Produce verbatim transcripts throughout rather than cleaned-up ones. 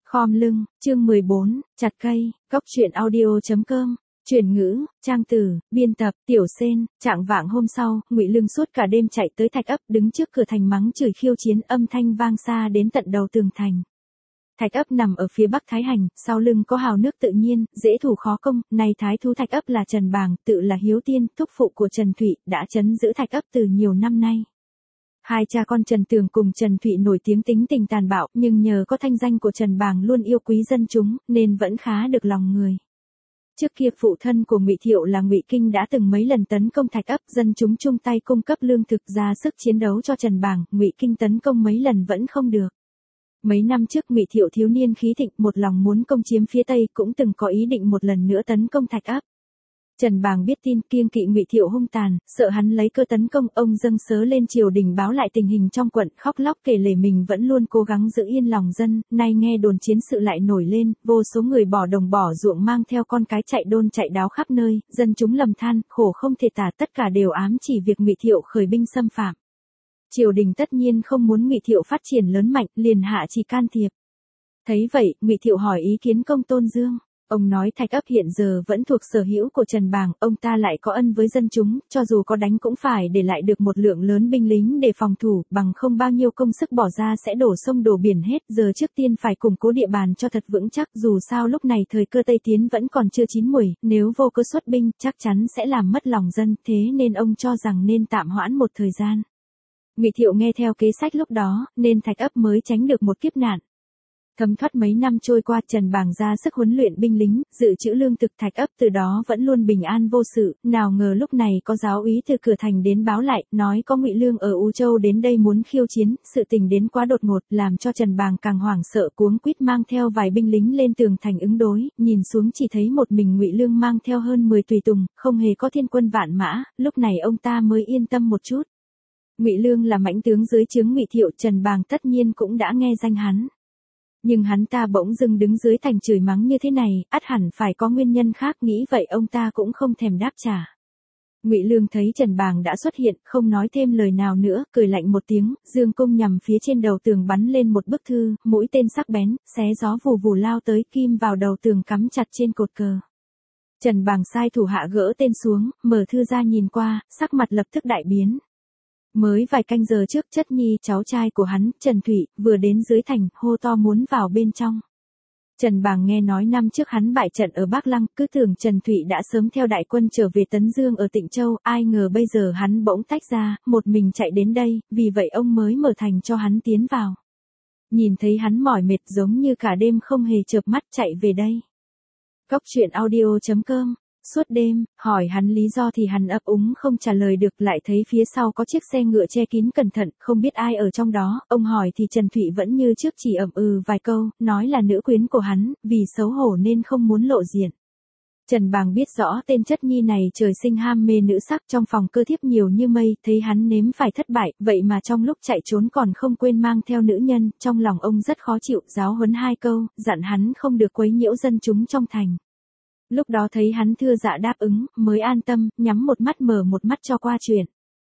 Khom lưng, chương mười bốn, chặt cây, góc truyện audio.com, chuyển ngữ, trang từ, biên tập, Tiểu Sên. Trạng vạng hôm sau, Ngụy Lương suốt cả đêm chạy tới Thạch Ấp, đứng trước cửa thành mắng chửi khiêu chiến, âm thanh vang xa đến tận đầu tường thành. Thạch Ấp nằm ở phía bắc Thái Hành, sau lưng có hào nước tự nhiên, dễ thủ khó công, nay thái thú Thạch Ấp là Trần Bàng, tự là Hiếu Tiên, thúc phụ của Trần Thụy, đã trấn giữ Thạch Ấp từ nhiều năm nay. Hai cha con Trần Tường cùng Trần Thụy nổi tiếng tính tình tàn bạo, nhưng nhờ có thanh danh của Trần Bàng luôn yêu quý dân chúng, nên vẫn khá được lòng người. Trước kia phụ thân của Ngụy Thiệu là Ngụy Kinh đã từng mấy lần tấn công Thạch Ấp, dân chúng chung tay cung cấp lương thực ra sức chiến đấu cho Trần Bàng, Ngụy Kinh tấn công mấy lần vẫn không được. Mấy năm trước Ngụy Thiệu thiếu niên khí thịnh, một lòng muốn công chiếm phía Tây, cũng từng có ý định một lần nữa tấn công Thạch Ấp. Trần Bàng biết tin, kiêng kỵ Ngụy Thiệu hung tàn, sợ hắn lấy cơ tấn công, ông dâng sớ lên triều đình báo lại tình hình trong quận, khóc lóc kể lể mình vẫn luôn cố gắng giữ yên lòng dân, nay nghe đồn chiến sự lại nổi lên, vô số người bỏ đồng bỏ ruộng mang theo con cái chạy đôn chạy đáo khắp nơi, dân chúng lầm than, khổ không thể tả, tất cả đều ám chỉ việc Ngụy Thiệu khởi binh xâm phạm. Triều đình tất nhiên không muốn Ngụy Thiệu phát triển lớn mạnh, liền hạ chỉ can thiệp. Thấy vậy, Ngụy Thiệu hỏi ý kiến Công Tôn Dương. Ông nói Thạch Ấp hiện giờ vẫn thuộc sở hữu của Trần Bàng, ông ta lại có ân với dân chúng, cho dù có đánh cũng phải để lại được một lượng lớn binh lính để phòng thủ, bằng không bao nhiêu công sức bỏ ra sẽ đổ sông đổ biển hết, giờ trước tiên phải củng cố địa bàn cho thật vững chắc, dù sao lúc này thời cơ Tây tiến vẫn còn chưa chín muồi, nếu vô cớ xuất binh, chắc chắn sẽ làm mất lòng dân, thế nên ông cho rằng nên tạm hoãn một thời gian. Ngụy Thiệu nghe theo kế sách lúc đó, nên Thạch Ấp mới tránh được một kiếp nạn. Thấm thoát mấy năm trôi qua, Trần Bàng ra sức huấn luyện binh lính, dự trữ lương thực, Thạch Ấp từ đó vẫn luôn bình an vô sự, nào ngờ lúc này có giáo úy từ cửa thành đến báo lại, nói có Ngụy Lương ở U Châu đến đây muốn khiêu chiến, sự tình đến quá đột ngột, làm cho Trần Bàng càng hoảng sợ, cuống quýt mang theo vài binh lính lên tường thành ứng đối, nhìn xuống chỉ thấy một mình Ngụy Lương mang theo hơn mười tùy tùng, không hề có thiên quân vạn mã, lúc này ông ta mới yên tâm một chút. Ngụy Lương là mãnh tướng dưới trướng Ngụy Thiệu, Trần Bàng tất nhiên cũng đã nghe danh hắn. Nhưng hắn ta bỗng dưng đứng dưới thành chửi mắng như thế này, ắt hẳn phải có nguyên nhân khác, nghĩ vậy ông ta cũng không thèm đáp trả. Ngụy Lương thấy Trần Bàng đã xuất hiện, không nói thêm lời nào nữa, cười lạnh một tiếng, dương cung nhằm phía trên đầu tường bắn lên một bức thư, mũi tên sắc bén, xé gió vù vù lao tới, kim vào đầu tường cắm chặt trên cột cờ. Trần Bàng sai thủ hạ gỡ tên xuống, mở thư ra nhìn qua, sắc mặt lập tức đại biến. Mới vài canh giờ trước, Chất Nhi, cháu trai của hắn, Trần Thụy, vừa đến dưới thành, hô to muốn vào bên trong. Trần Bàng nghe nói năm trước hắn bại trận ở Bắc Lăng, cứ tưởng Trần Thụy đã sớm theo đại quân trở về Tấn Dương ở Tịnh Châu, ai ngờ bây giờ hắn bỗng tách ra, một mình chạy đến đây, vì vậy ông mới mở thành cho hắn tiến vào. Nhìn thấy hắn mỏi mệt giống như cả đêm không hề chợp mắt chạy về đây. Góc truyện audio.com. Suốt đêm, hỏi hắn lý do thì hắn ấp úng không trả lời được, lại thấy phía sau có chiếc xe ngựa che kín cẩn thận, không biết ai ở trong đó, ông hỏi thì Trần Thụy vẫn như trước chỉ ậm ừ vài câu, nói là nữ quyến của hắn, vì xấu hổ nên không muốn lộ diện. Trần Bàng biết rõ tên Chất Nhi này trời sinh ham mê nữ sắc, trong phòng cơ thiếp nhiều như mây, thấy hắn nếm phải thất bại, vậy mà trong lúc chạy trốn còn không quên mang theo nữ nhân, trong lòng ông rất khó chịu, giáo huấn hai câu, dặn hắn không được quấy nhiễu dân chúng trong thành. Lúc đó thấy hắn thưa dạ đáp ứng, mới an tâm, nhắm một mắt mở một mắt cho qua chuyện.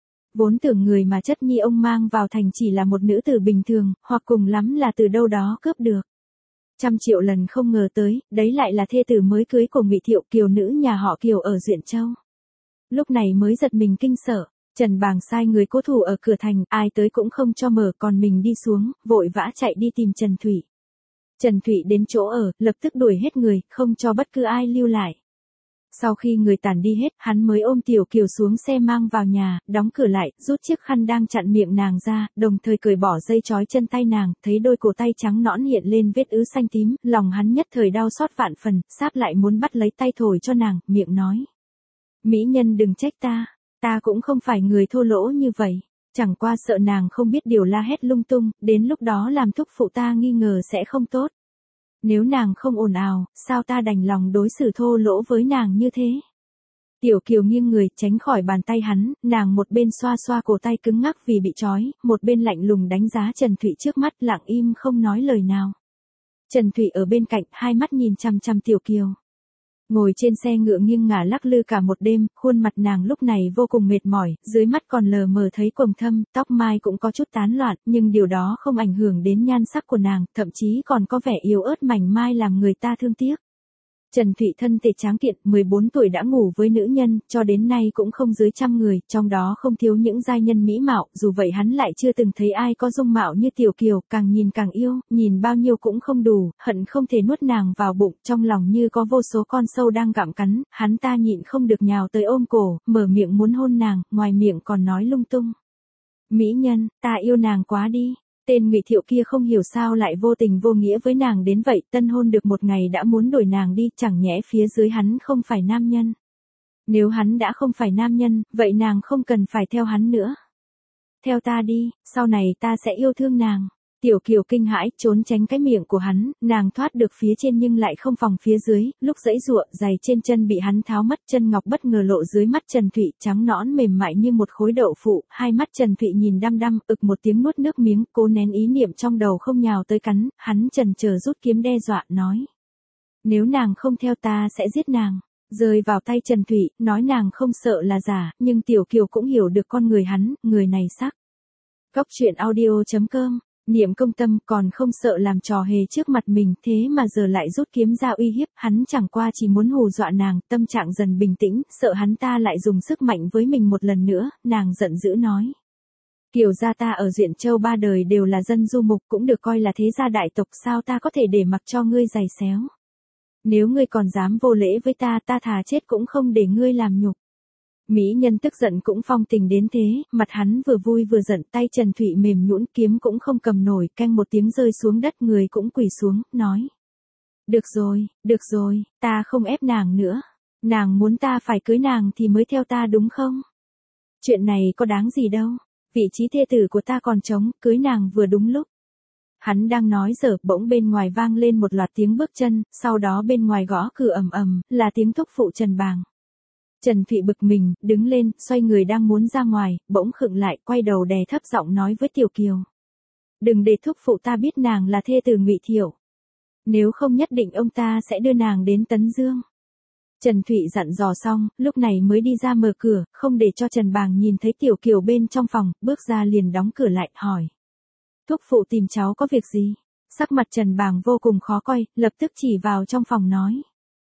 Vốn tưởng người mà Chất Nhi ông mang vào thành chỉ là một nữ tử bình thường, hoặc cùng lắm là từ đâu đó cướp được. Trăm triệu lần không ngờ tới, đấy lại là thê tử mới cưới của Ngụy Thiệu, kiều nữ nhà họ Kiều ở Duyện Châu. Lúc này mới giật mình kinh sợ, Trần Bàng sai người cố thủ ở cửa thành, ai tới cũng không cho mở, còn mình đi xuống, vội vã chạy đi tìm Trần Thụy. Trần Thụy đến chỗ ở, lập tức đuổi hết người, không cho bất cứ ai lưu lại. Sau khi người tản đi hết, hắn mới ôm Tiểu Kiều xuống xe mang vào nhà, đóng cửa lại, rút chiếc khăn đang chặn miệng nàng ra, đồng thời cởi bỏ dây trói chân tay nàng, thấy đôi cổ tay trắng nõn hiện lên vết ứ xanh tím, lòng hắn nhất thời đau xót vạn phần, sáp lại muốn bắt lấy tay thổi cho nàng, miệng nói. Mỹ nhân đừng trách ta, ta cũng không phải người thô lỗ như vậy. Chẳng qua sợ nàng không biết điều la hét lung tung, đến lúc đó làm thúc phụ ta nghi ngờ sẽ không tốt. Nếu nàng không ồn ào, sao ta đành lòng đối xử thô lỗ với nàng như thế? Tiểu Kiều nghiêng người, tránh khỏi bàn tay hắn, nàng một bên xoa xoa cổ tay cứng ngắc vì bị trói, một bên lạnh lùng đánh giá Trần Thụy trước mắt, lặng im không nói lời nào. Trần Thụy ở bên cạnh, hai mắt nhìn chằm chằm Tiểu Kiều. Ngồi trên xe ngựa nghiêng ngả lắc lư cả một đêm, khuôn mặt nàng lúc này vô cùng mệt mỏi, dưới mắt còn lờ mờ thấy quầng thâm, tóc mai cũng có chút tán loạn, nhưng điều đó không ảnh hưởng đến nhan sắc của nàng, thậm chí còn có vẻ yếu ớt mảnh mai làm người ta thương tiếc. Trần Thụy thân thể tráng kiện, mười bốn tuổi đã ngủ với nữ nhân, cho đến nay cũng không dưới trăm người, trong đó không thiếu những giai nhân mỹ mạo, dù vậy hắn lại chưa từng thấy ai có dung mạo như Tiểu Kiều, càng nhìn càng yêu, nhìn bao nhiêu cũng không đủ, hận không thể nuốt nàng vào bụng, trong lòng như có vô số con sâu đang gặm cắn, hắn ta nhịn không được nhào tới ôm cổ, mở miệng muốn hôn nàng, ngoài miệng còn nói lung tung. Mỹ nhân, ta yêu nàng quá đi. Tên Ngụy Thiệu kia không hiểu sao lại vô tình vô nghĩa với nàng đến vậy, tân hôn được một ngày đã muốn đuổi nàng đi, chẳng nhẽ phía dưới hắn không phải nam nhân. Nếu hắn đã không phải nam nhân, vậy nàng không cần phải theo hắn nữa. Theo ta đi, sau này ta sẽ yêu thương nàng. Tiểu Kiều kinh hãi, trốn tránh cái miệng của hắn, nàng thoát được phía trên nhưng lại không phòng phía dưới, lúc giãy giụa, giày trên chân bị hắn tháo mất, chân ngọc bất ngờ lộ dưới mắt Trần Thụy, trắng nõn mềm mại như một khối đậu phụ, hai mắt Trần Thụy nhìn đăm đăm, ực một tiếng nuốt nước miếng, cố nén ý niệm trong đầu không nhào tới cắn, hắn chần chờ rút kiếm đe dọa, nói. Nếu nàng không theo ta sẽ giết nàng. Rơi vào tay Trần Thụy, nói nàng không sợ là giả, nhưng Tiểu Kiều cũng hiểu được con người hắn, người này sắc. Góc truyện audio chấm com Niệm công tâm còn không sợ làm trò hề trước mặt mình, thế mà giờ lại rút kiếm ra uy hiếp, hắn chẳng qua chỉ muốn hù dọa nàng, tâm trạng dần bình tĩnh, sợ hắn ta lại dùng sức mạnh với mình một lần nữa, nàng giận dữ nói. Kiều gia ta ở Duyện Châu ba đời đều là dân du mục, cũng được coi là thế gia đại tộc, sao ta có thể để mặc cho ngươi giày xéo. Nếu ngươi còn dám vô lễ với ta, ta thà chết cũng không để ngươi làm nhục. Mỹ nhân tức giận cũng phong tình đến thế, mặt hắn vừa vui vừa giận, tay Trần Thụy mềm nhũn, kiếm cũng không cầm nổi, canh một tiếng rơi xuống đất, người cũng quỳ xuống, nói. Được rồi, được rồi, ta không ép nàng nữa. Nàng muốn ta phải cưới nàng thì mới theo ta đúng không? Chuyện này có đáng gì đâu, vị trí thê tử của ta còn trống, cưới nàng vừa đúng lúc. Hắn đang nói dở, bỗng bên ngoài vang lên một loạt tiếng bước chân, sau đó bên ngoài gõ cửa ầm ầm, là tiếng thúc phụ Trần Bàng. Trần Thụy bực mình, đứng lên, xoay người đang muốn ra ngoài, bỗng khựng lại, quay đầu đè thấp giọng nói với Tiểu Kiều. Đừng để thúc phụ ta biết nàng là thê tử Ngụy Thiệu. Nếu không nhất định ông ta sẽ đưa nàng đến Tấn Dương. Trần Thụy dặn dò xong, lúc này mới đi ra mở cửa, không để cho Trần Bàng nhìn thấy Tiểu Kiều bên trong phòng, bước ra liền đóng cửa lại, hỏi. Thúc phụ tìm cháu có việc gì? Sắc mặt Trần Bàng vô cùng khó coi, lập tức chỉ vào trong phòng nói.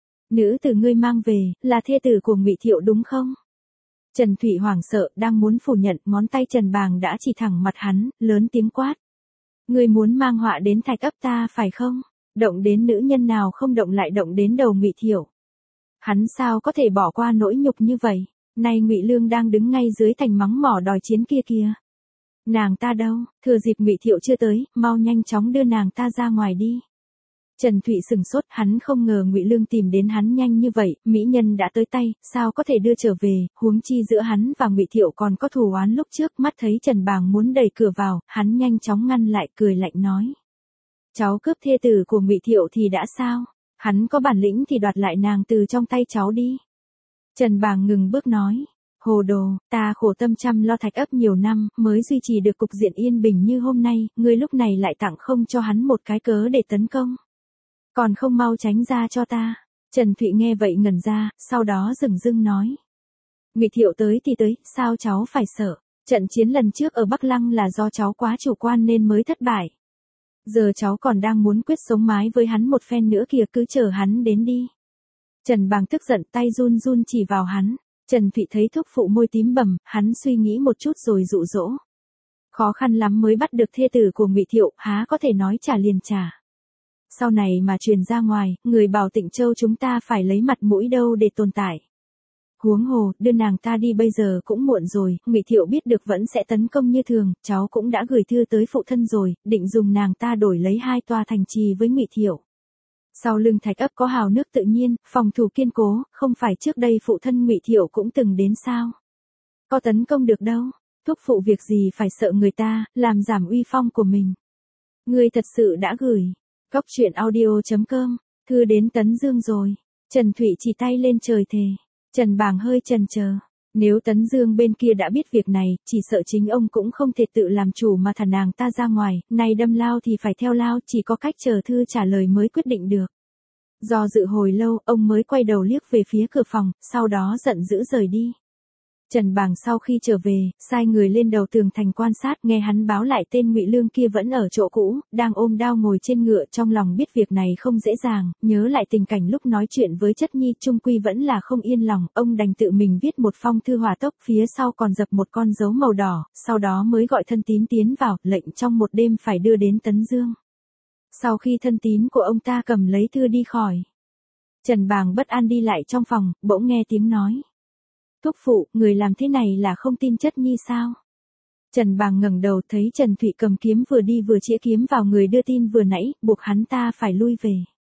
Nữ tử ngươi mang về, là thê tử của Ngụy Thiệu đúng không? Trần Thụy hoảng sợ, đang muốn phủ nhận, ngón tay Trần Bàng đã chỉ thẳng mặt hắn, lớn tiếng quát. Ngươi muốn mang họa đến Thạch Ấp ta phải không? Động đến nữ nhân nào không động lại động đến đầu Ngụy Thiệu. Hắn sao có thể bỏ qua nỗi nhục như vậy? Nay Ngụy Lương đang đứng ngay dưới thành mắng mỏ đòi chiến kia kìa. Nàng ta đâu? Thừa dịp Ngụy Thiệu chưa tới, mau nhanh chóng đưa nàng ta ra ngoài đi. Trần Thụy sừng sốt, hắn không ngờ Ngụy Lương tìm đến hắn nhanh như vậy, mỹ nhân đã tới tay, sao có thể đưa trở về, huống chi giữa hắn và Ngụy Thiệu còn có thù oán lúc trước, mắt thấy Trần Bàng muốn đẩy cửa vào, hắn nhanh chóng ngăn lại, cười lạnh nói. Cháu cướp thê tử của Ngụy Thiệu thì đã sao? Hắn có bản lĩnh thì đoạt lại nàng từ trong tay cháu đi. Trần Bàng ngừng bước nói. Hồ đồ, ta khổ tâm chăm lo Thạch Ấp nhiều năm, mới duy trì được cục diện yên bình như hôm nay, ngươi lúc này lại tặng không cho hắn một cái cớ để tấn công. Còn không mau tránh ra cho ta. Trần Thụy nghe vậy ngẩn ra, sau đó dửng dưng nói. Ngụy Thiệu tới thì tới, sao cháu phải sợ? Trận chiến lần trước ở Bắc Lăng là do cháu quá chủ quan nên mới thất bại. Giờ cháu còn đang muốn quyết sống mái với hắn một phen nữa kìa, cứ chờ hắn đến đi. Trần Bàng tức giận, tay run run chỉ vào hắn. Trần Thụy thấy thúc phụ môi tím bầm, hắn suy nghĩ một chút rồi dụ dỗ. Khó khăn lắm mới bắt được thê tử của Ngụy Thiệu, há có thể nói trả liền trả. Sau này mà truyền ra ngoài, người bảo Tịnh Châu chúng ta phải lấy mặt mũi đâu để tồn tại. Huống hồ, đưa nàng ta đi bây giờ cũng muộn rồi, Ngụy Thiệu biết được vẫn sẽ tấn công như thường, cháu cũng đã gửi thư tới phụ thân rồi, định dùng nàng ta đổi lấy hai tòa thành trì với Ngụy Thiệu. Sau lưng Thạch Ấp có hào nước tự nhiên, phòng thủ kiên cố, không phải trước đây phụ thân Ngụy Thiệu cũng từng đến sao? Có tấn công được đâu, thúc phụ việc gì phải sợ người ta, làm giảm uy phong của mình. Ngươi thật sự đã gửi. Góc truyện audio chấm com, thư đến Tấn Dương rồi. Trần Thụy chỉ tay lên trời thề. Trần Bàng hơi chần chờ. Nếu Tấn Dương bên kia đã biết việc này, chỉ sợ chính ông cũng không thể tự làm chủ mà thả nàng ta ra ngoài, nay đâm lao thì phải theo lao, chỉ có cách chờ thư trả lời mới quyết định được. Do dự hồi lâu, ông mới quay đầu liếc về phía cửa phòng, sau đó giận dữ rời đi. Trần Bàng sau khi trở về, sai người lên đầu tường thành quan sát, nghe hắn báo lại tên Ngụy Lương kia vẫn ở chỗ cũ, đang ôm đao ngồi trên ngựa, trong lòng biết việc này không dễ dàng, nhớ lại tình cảnh lúc nói chuyện với chất nhi, chung quy vẫn là không yên lòng, ông đành tự mình viết một phong thư hỏa tốc, phía sau còn dập một con dấu màu đỏ, sau đó mới gọi thân tín tiến vào, lệnh trong một đêm phải đưa đến Tấn Dương. Sau khi thân tín của ông ta cầm lấy thư đi khỏi, Trần Bàng bất an đi lại trong phòng, bỗng nghe tiếng nói. Thúc phụ, người làm thế này là không tin chất nhi sao? Trần Bàng ngẩng đầu thấy Trần Thụy cầm kiếm vừa đi vừa chĩa kiếm vào người đưa tin vừa nãy, buộc hắn ta phải lui về.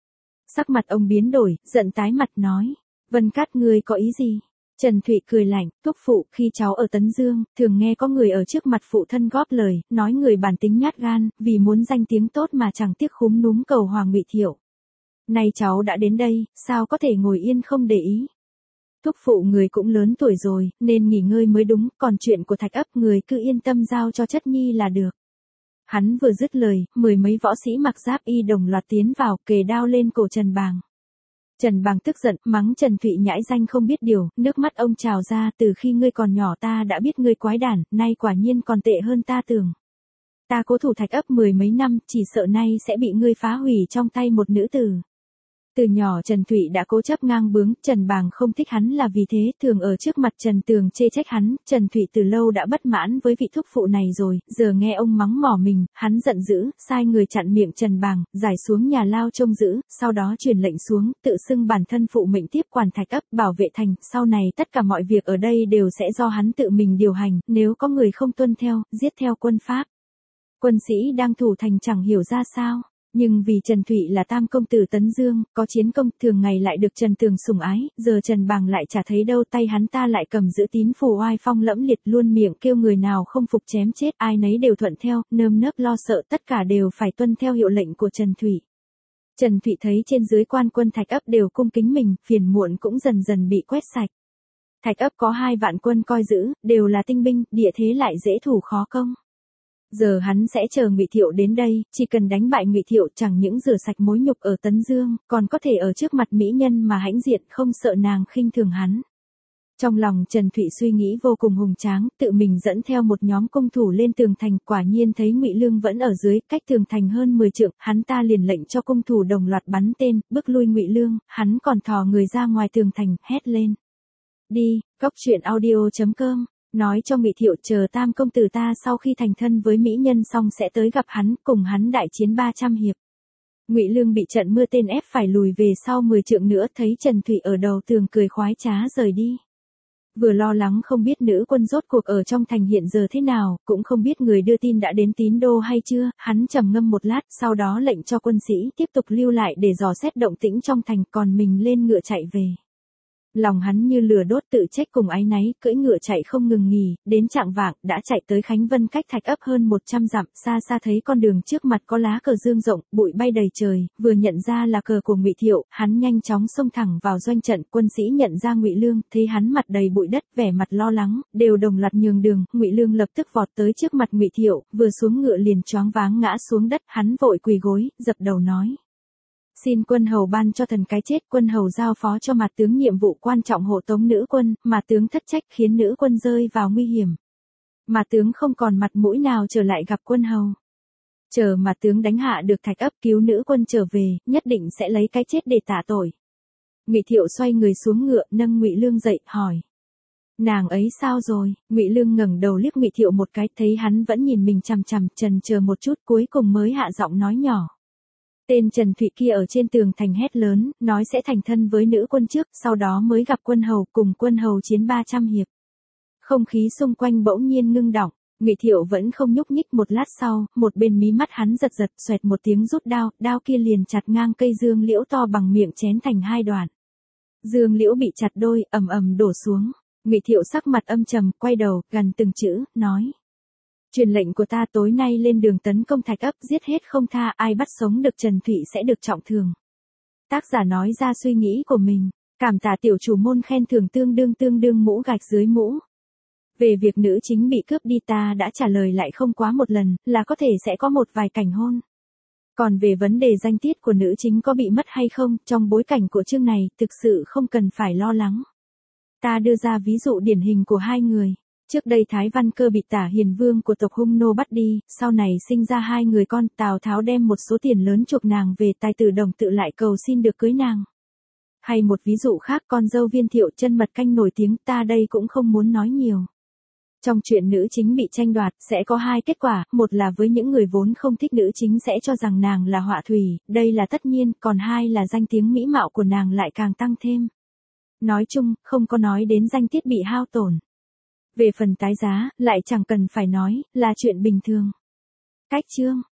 Sắc mặt ông biến đổi, giận tái mặt nói. Vân Cát, ngươi có ý gì? Trần Thụy cười lạnh, thúc phụ, khi cháu ở Tấn Dương, thường nghe có người ở trước mặt phụ thân góp lời, nói người bản tính nhát gan, vì muốn danh tiếng tốt mà chẳng tiếc khúm núm cầu Hoàng Ngụy Thiệu. Nay cháu đã đến đây, sao có thể ngồi yên không để ý? Thúc phụ người cũng lớn tuổi rồi, nên nghỉ ngơi mới đúng, còn chuyện của Thạch Ấp người cứ yên tâm giao cho chất nhi là được. Hắn vừa dứt lời, mười mấy võ sĩ mặc giáp y đồng loạt tiến vào, kề đao lên cổ Trần Bàng. Trần Bàng tức giận, mắng Trần Thụy nhãi danh không biết điều, nước mắt ông trào ra, từ khi ngươi còn nhỏ ta đã biết ngươi quái đản, nay quả nhiên còn tệ hơn ta tưởng. Ta cố thủ Thạch Ấp mười mấy năm, chỉ sợ nay sẽ bị ngươi phá hủy trong tay một nữ tử. Từ nhỏ Trần Thụy đã cố chấp ngang bướng, Trần Bàng không thích hắn là vì thế, thường ở trước mặt Trần Tường chê trách hắn, Trần Thụy từ lâu đã bất mãn với vị thúc phụ này rồi, giờ nghe ông mắng mỏ mình, hắn giận dữ, sai người chặn miệng Trần Bàng, giải xuống nhà lao trông giữ, sau đó truyền lệnh xuống, tự xưng bản thân phụ mệnh tiếp quản Thạch Ấp, bảo vệ thành, sau này tất cả mọi việc ở đây đều sẽ do hắn tự mình điều hành, nếu có người không tuân theo, giết theo quân pháp. Quân sĩ đang thủ thành chẳng hiểu ra sao. Nhưng vì Trần Thụy là tam công tử Tấn Dương, có chiến công, thường ngày lại được Trần Tường sủng ái, giờ Trần Bàng lại chả thấy đâu, tay hắn ta lại cầm giữ tín phù oai phong lẫm liệt, luôn miệng kêu người nào không phục chém chết, ai nấy đều thuận theo, nơm nớp lo sợ, tất cả đều phải tuân theo hiệu lệnh của Trần Thụy. Trần Thụy thấy trên dưới quan quân Thạch Ấp đều cung kính mình, phiền muộn cũng dần dần bị quét sạch. Thạch Ấp có hai vạn quân coi giữ, đều là tinh binh, địa thế lại dễ thủ khó công. Giờ hắn sẽ chờ Ngụy Thiệu đến đây, chỉ cần đánh bại Ngụy Thiệu chẳng những rửa sạch mối nhục ở Tấn Dương, còn có thể ở trước mặt mỹ nhân mà hãnh diện, không sợ nàng khinh thường hắn. Trong lòng Trần Thụy suy nghĩ vô cùng hùng tráng, tự mình dẫn theo một nhóm cung thủ lên tường thành, quả nhiên thấy Ngụy Lương vẫn ở dưới, cách tường thành hơn mười trượng, hắn ta liền lệnh cho cung thủ đồng loạt bắn tên, bước lui Ngụy Lương, hắn còn thò người ra ngoài tường thành, hét lên. Đi, góc truyện audio chấm com. Nói cho Ngụy Thiệu chờ tam công tử ta sau khi thành thân với mỹ nhân xong sẽ tới gặp hắn, cùng hắn đại chiến ba trăm hiệp. Ngụy Lương bị trận mưa tên ép phải lùi về sau mười trượng nữa, thấy Trần Thụy ở đầu tường cười khoái trá rời đi. Vừa lo lắng không biết nữ quân rốt cuộc ở trong thành hiện giờ thế nào, cũng không biết người đưa tin đã đến Tín Đô hay chưa, hắn trầm ngâm một lát, sau đó lệnh cho quân sĩ tiếp tục lưu lại để dò xét động tĩnh trong thành, còn mình lên ngựa chạy về. Lòng hắn như lửa đốt, tự trách cùng áy náy, cưỡi ngựa chạy không ngừng nghỉ, đến chạng vạng, đã chạy tới Khánh Vân, cách Thạch Ấp hơn một trăm dặm, xa xa thấy con đường trước mặt có lá cờ dương rộng, bụi bay đầy trời, vừa nhận ra là cờ của Ngụy Thiệu, hắn nhanh chóng xông thẳng vào doanh trận, quân sĩ nhận ra Ngụy Lương, thấy hắn mặt đầy bụi đất, vẻ mặt lo lắng, đều đồng loạt nhường đường, Ngụy Lương lập tức vọt tới trước mặt Ngụy Thiệu, vừa xuống ngựa liền choáng váng ngã xuống đất, hắn vội quỳ gối, dập đầu nói. Xin quân hầu ban cho thần cái chết, quân hầu giao phó cho Mạt tướng nhiệm vụ quan trọng hộ tống nữ quân, Mạt tướng thất trách khiến nữ quân rơi vào nguy hiểm. Mạt tướng không còn mặt mũi nào trở lại gặp quân hầu. Chờ Mạt tướng đánh hạ được Thạch Ấp, cứu nữ quân trở về, nhất định sẽ lấy cái chết để tạ tội. Ngụy Thiệu xoay người xuống ngựa, nâng Ngụy Lương dậy, hỏi. Nàng ấy sao rồi? Ngụy Lương ngẩng đầu liếc Ngụy Thiệu một cái, thấy hắn vẫn nhìn mình chằm chằm, chần chờ một chút, cuối cùng mới hạ giọng nói nhỏ. Tên Trần Thụy kia ở trên tường thành hét lớn, nói sẽ thành thân với nữ quân trước, sau đó mới gặp quân hầu, cùng quân hầu chiến ba trăm hiệp. Không khí xung quanh bỗng nhiên ngưng đọng, Ngụy Thiệu vẫn không nhúc nhích, một lát sau, một bên mí mắt hắn giật giật, xoẹt một tiếng rút đao, đao kia liền chặt ngang cây dương liễu to bằng miệng chén thành hai đoạn. Dương liễu bị chặt đôi, ầm ầm đổ xuống. Ngụy Thiệu sắc mặt âm trầm, quay đầu, gằn từng chữ, nói. Truyền lệnh của ta, tối nay lên đường tấn công Thạch Ấp, giết hết không tha, ai bắt sống được Trần Thụy sẽ được trọng thương. Tác giả nói ra suy nghĩ của mình, cảm tạ tiểu chủ môn khen thưởng tương đương tương đương mũ gạch dưới mũ. Về việc nữ chính bị cướp đi ta đã trả lời lại không quá một lần, là có thể sẽ có một vài cảnh hôn. Còn về vấn đề danh tiết của nữ chính có bị mất hay không, trong bối cảnh của chương này, thực sự không cần phải lo lắng. Ta đưa ra ví dụ điển hình của hai người. Trước đây Thái Văn Cơ bị Tả Hiền Vương của tộc Hung Nô bắt đi, sau này sinh ra hai người con, Tào Tháo đem một số tiền lớn chuộc nàng về, Tài Tử Đồng tự lại cầu xin được cưới nàng. Hay một ví dụ khác, con dâu Viên Thiệu chân mật canh nổi tiếng, ta đây cũng không muốn nói nhiều. Trong chuyện nữ chính bị tranh đoạt, sẽ có hai kết quả, một là với những người vốn không thích nữ chính sẽ cho rằng nàng là họa thủy, đây là tất nhiên, còn hai là danh tiếng mỹ mạo của nàng lại càng tăng thêm. Nói chung, không có nói đến danh tiết bị hao tổn. Về phần tái giá, lại chẳng cần phải nói, là chuyện bình thường. Cách chương